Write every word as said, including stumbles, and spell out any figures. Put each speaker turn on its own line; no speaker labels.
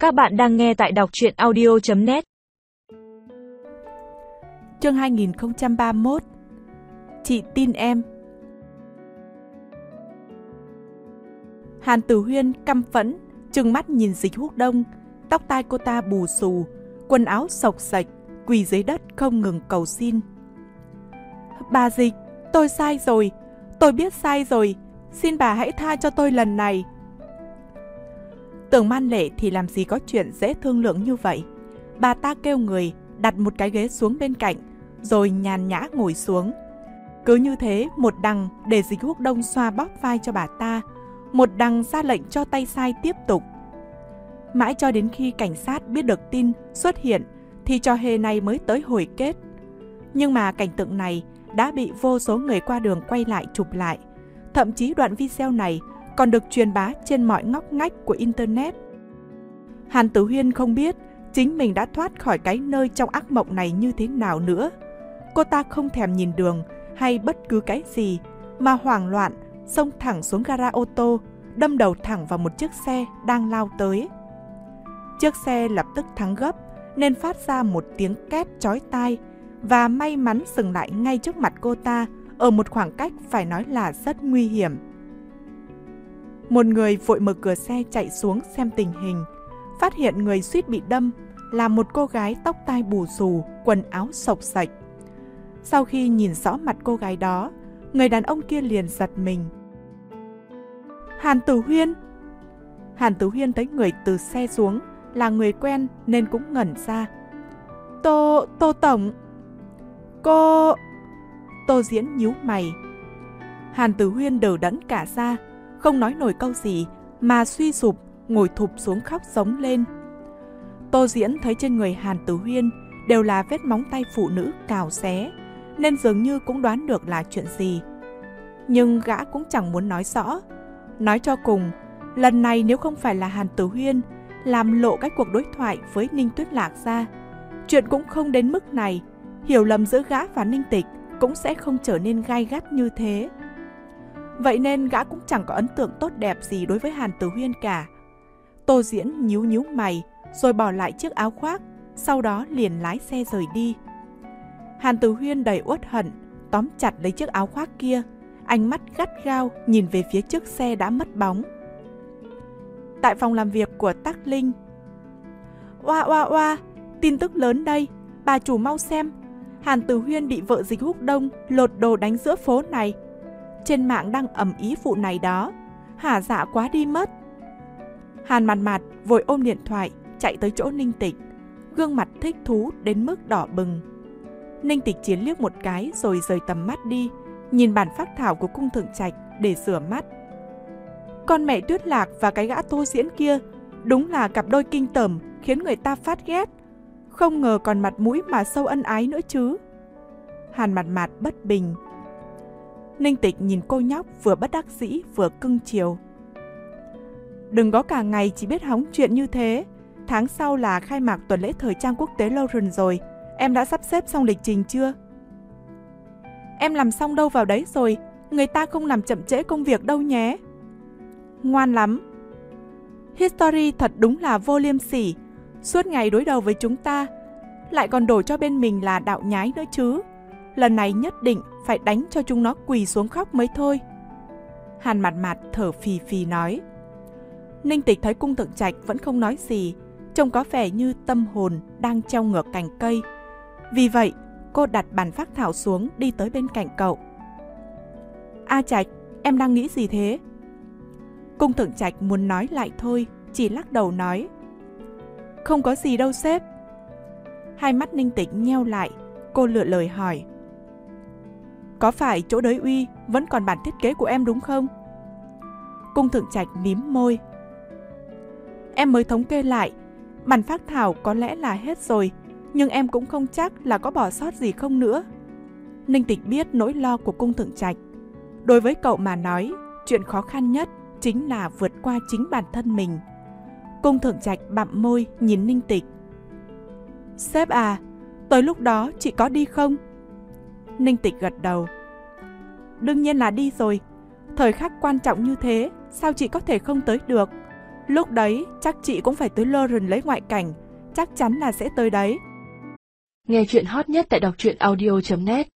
Các bạn đang nghe tại đọc truyện audio chấm net.
Chương hai nghìn không trăm ba mươi mốt. Chị tin em. Hàn Tử Huyên căm phẫn trừng mắt nhìn Dịch Húc Đông. Tóc tai cô ta bù xù, quần áo xộc xệch, quỳ dưới đất không ngừng cầu xin. Bà Dịch, tôi sai rồi, tôi biết sai rồi, xin bà hãy tha cho tôi lần này. Tưởng Man Lệ thì làm gì có chuyện dễ thương lượng như vậy. Bà ta kêu người đặt một cái ghế xuống bên cạnh, rồi nhàn nhã ngồi xuống. Cứ như thế, một đằng để Dịch Húc Đông xoa bóp vai cho bà ta, một đằng ra lệnh cho tay sai tiếp tục. Mãi cho đến khi cảnh sát biết được tin xuất hiện thì trò hề này mới tới hồi kết. Nhưng mà cảnh tượng này đã bị vô số người qua đường quay lại chụp lại. Thậm chí đoạn video này còn được truyền bá trên mọi ngóc ngách của Internet. Hàn Tử Huyên không biết chính mình đã thoát khỏi cái nơi trong ác mộng này như thế nào nữa. Cô ta không thèm nhìn đường hay bất cứ cái gì, mà hoảng loạn xông thẳng xuống gara ô tô, đâm đầu thẳng vào một chiếc xe đang lao tới. Chiếc xe lập tức thắng gấp nên phát ra một tiếng két chói tai, và may mắn dừng lại ngay trước mặt cô ta ở một khoảng cách phải nói là rất nguy hiểm. Một người vội mở cửa xe chạy xuống xem tình hình, phát hiện người suýt bị đâm là một cô gái tóc tai bù xù, quần áo xộc xệch. Sau khi nhìn rõ mặt cô gái đó, người đàn ông kia liền giật mình. Hàn Tử Huyên! Hàn Tử Huyên thấy người từ xe xuống là người quen nên cũng ngẩn ra. Tô... Tô Tổng! Cô... Tô Diễn nhíu mày. Hàn Tử Huyên đờ đẫn cả ra, không nói nổi câu gì mà suy sụp ngồi thụp xuống khóc giống lên. Tô Diễn thấy trên người Hàn Tử Huyên đều là vết móng tay phụ nữ cào xé, nên dường như cũng đoán được là chuyện gì. Nhưng gã cũng chẳng muốn nói rõ. Nói cho cùng, lần này nếu không phải là Hàn Tử Huyên làm lộ cái cuộc đối thoại với Ninh Tuyết Lạc ra, chuyện cũng không đến mức này. Hiểu lầm giữa gã và Ninh Tịch cũng sẽ không trở nên gai gắt như thế. Vậy nên gã cũng chẳng có ấn tượng tốt đẹp gì đối với Hàn Tử Huyên cả. Tô Diễn nhíu nhíu mày rồi bỏ lại chiếc áo khoác, sau đó liền lái xe rời đi. Hàn Tử Huyên đầy uất hận tóm chặt lấy chiếc áo khoác kia, ánh mắt gắt gao nhìn về phía chiếc xe đã mất bóng. Tại phòng làm việc của Tắc Linh. Oa oa oa, tin tức lớn đây, bà chủ mau xem, Hàn Tử Huyên bị vợ Dịch Húc Đông lột đồ đánh giữa phố này. Trên mạng đang ầm ĩ vụ này đó, hả dạ quá đi mất. Hàn Mạt Mạt vội ôm điện thoại chạy tới chỗ Ninh Tịch, gương mặt thích thú đến mức đỏ bừng. Ninh Tịch chỉ liếc một cái rồi rời tầm mắt đi, nhìn bản phác thảo của Cung Thượng Trạch để rửa mắt. Con mẹ Tuyết Lạc và cái gã Tô Diễn kia đúng là cặp đôi kinh tởm khiến người ta phát ghét. Không ngờ còn mặt mũi mà sâu ân ái nữa chứ. Hàn Mạt Mạt bất bình. Ninh Tịch nhìn cô nhóc vừa bất đắc dĩ vừa cưng chiều. Đừng có cả ngày chỉ biết hóng chuyện như thế. Tháng sau là khai mạc tuần lễ thời trang quốc tế Lauren rồi. Em đã sắp xếp xong lịch trình chưa? Em làm xong đâu vào đấy rồi. Người ta không làm chậm trễ công việc đâu nhé. Ngoan lắm. History thật đúng là vô liêm sỉ. Suốt ngày đối đầu với chúng ta, lại còn đổ cho bên mình là đạo nhái nữa chứ. Lần này nhất định phải đánh cho chúng nó quỳ xuống khóc mới thôi. Hàn Mạt Mạt thở phì phì nói. Ninh Tịch thấy Cung Thượng Trạch vẫn không nói gì, trông có vẻ như tâm hồn đang treo ngược cành cây. Vì vậy, cô đặt bản phác thảo xuống đi tới bên cạnh cậu. A Trạch, em đang nghĩ gì thế? Cung Thượng Trạch muốn nói lại thôi, chỉ lắc đầu nói. Không có gì đâu sếp. Hai mắt Ninh Tịch nheo lại, cô lựa lời hỏi. Có phải chỗ đới uy vẫn còn bản thiết kế của em đúng không? Cung Thượng Trạch mím môi. Em mới thống kê lại, bản phác thảo có lẽ là hết rồi, nhưng em cũng không chắc là có bỏ sót gì không nữa. Ninh Tịch biết nỗi lo của Cung Thượng Trạch. Đối với cậu mà nói, chuyện khó khăn nhất chính là vượt qua chính bản thân mình. Cung Thượng Trạch bặm môi nhìn Ninh Tịch. Sếp à, tới lúc đó chị có đi không? Ninh Tịch gật đầu. Đương nhiên là đi rồi. Thời khắc quan trọng như thế, sao chị có thể không tới được? Lúc đấy, chắc chị cũng phải tới Lauren lấy ngoại cảnh, chắc chắn là sẽ tới đấy.
Nghe chuyện hot nhất tại đọc truyện audio chấm net.